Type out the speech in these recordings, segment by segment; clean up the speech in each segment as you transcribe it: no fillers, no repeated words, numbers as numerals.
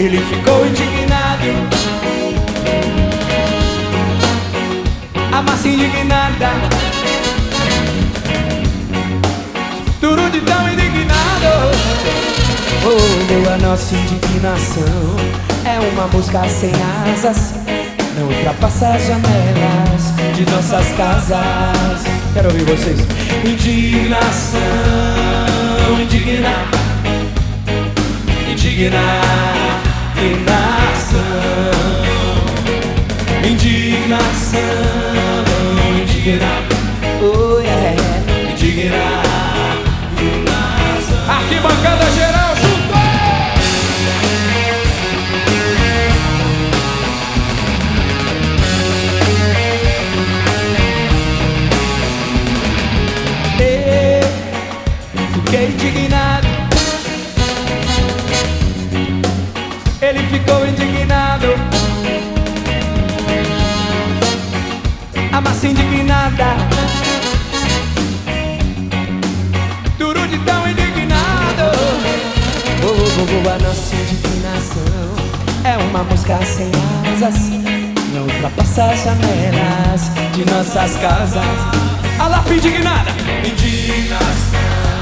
Ele ficou indignado. A massa indignada. Tudo de tão indignado. Oh, a nossa indignação é uma mosca sem asas, não ultrapassa as janelas de nossas casas. Quero ouvir vocês. Indignação, indignar, indignar, indignação, indignação, indignar, oh yeah, indignar, indignação. Arquibancada geral, junto! Fiquei indignado. Ele ficou indignado. A massa indignada. Tudo de tão indignado. A nossa indignação é uma mosca sem asas, não ultrapassa as janelas de nossas casas. A lápide indignada. Indignação.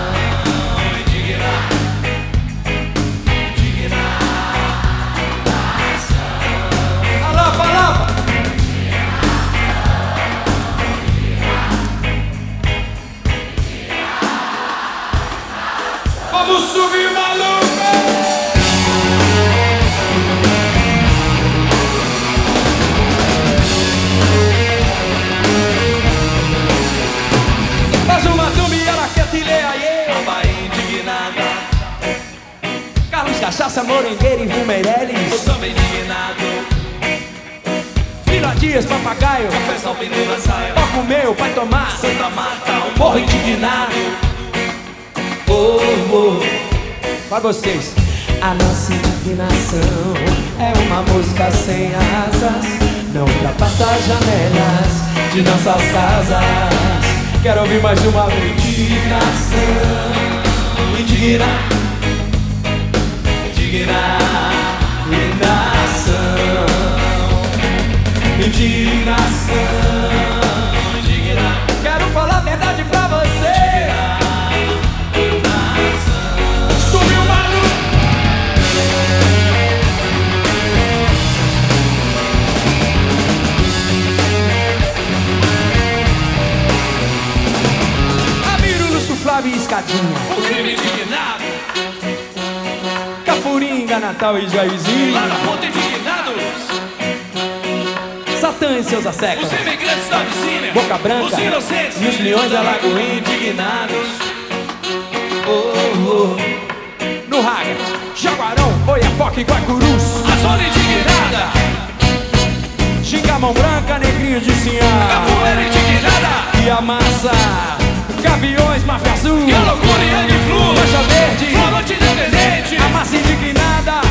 Vamos subir, maluco! Mais uma turma e ela quer te ler aí. A Bahia indignada. Carlos Cachaça, Morengueira e Vumeirelles. O samba indignado. Vila Dias, Papagaio. Café salpino na saia. Ó comer, vai tomar. Santa Marta, um Morro indignado. Oh, oh. Pra vocês. A nossa indignação é uma mosca sem asas, não ultrapassa as janelas de nossas casas. Quero ouvir mais uma vez. Indignação, indignar, indignar, indignação, indignação, indignar. Quero falar a verdade pra você. Subiu o maluco. Amiro, Lúcio, Flávio e Escadinha. O crime indignado. Cafuringa, Natal e Jairzinho. Lá na ponta indignados. Satã e seus assecas. Os imigrantes da Abissínia. Boca Branca. Os inocentes. E os leões da Lagoa indignados. Oh, oh. No Raga, Jaguarão, Oiapoque e Guacurus. A zona indignada. Xingamão Branca, Negrinho de Sinhá. Capoeira indignada. E a massa, Gaviões, Máfia Azul. E a loucura e Yang Flu. Mancha Verde, Flamante independente. a massa indignada.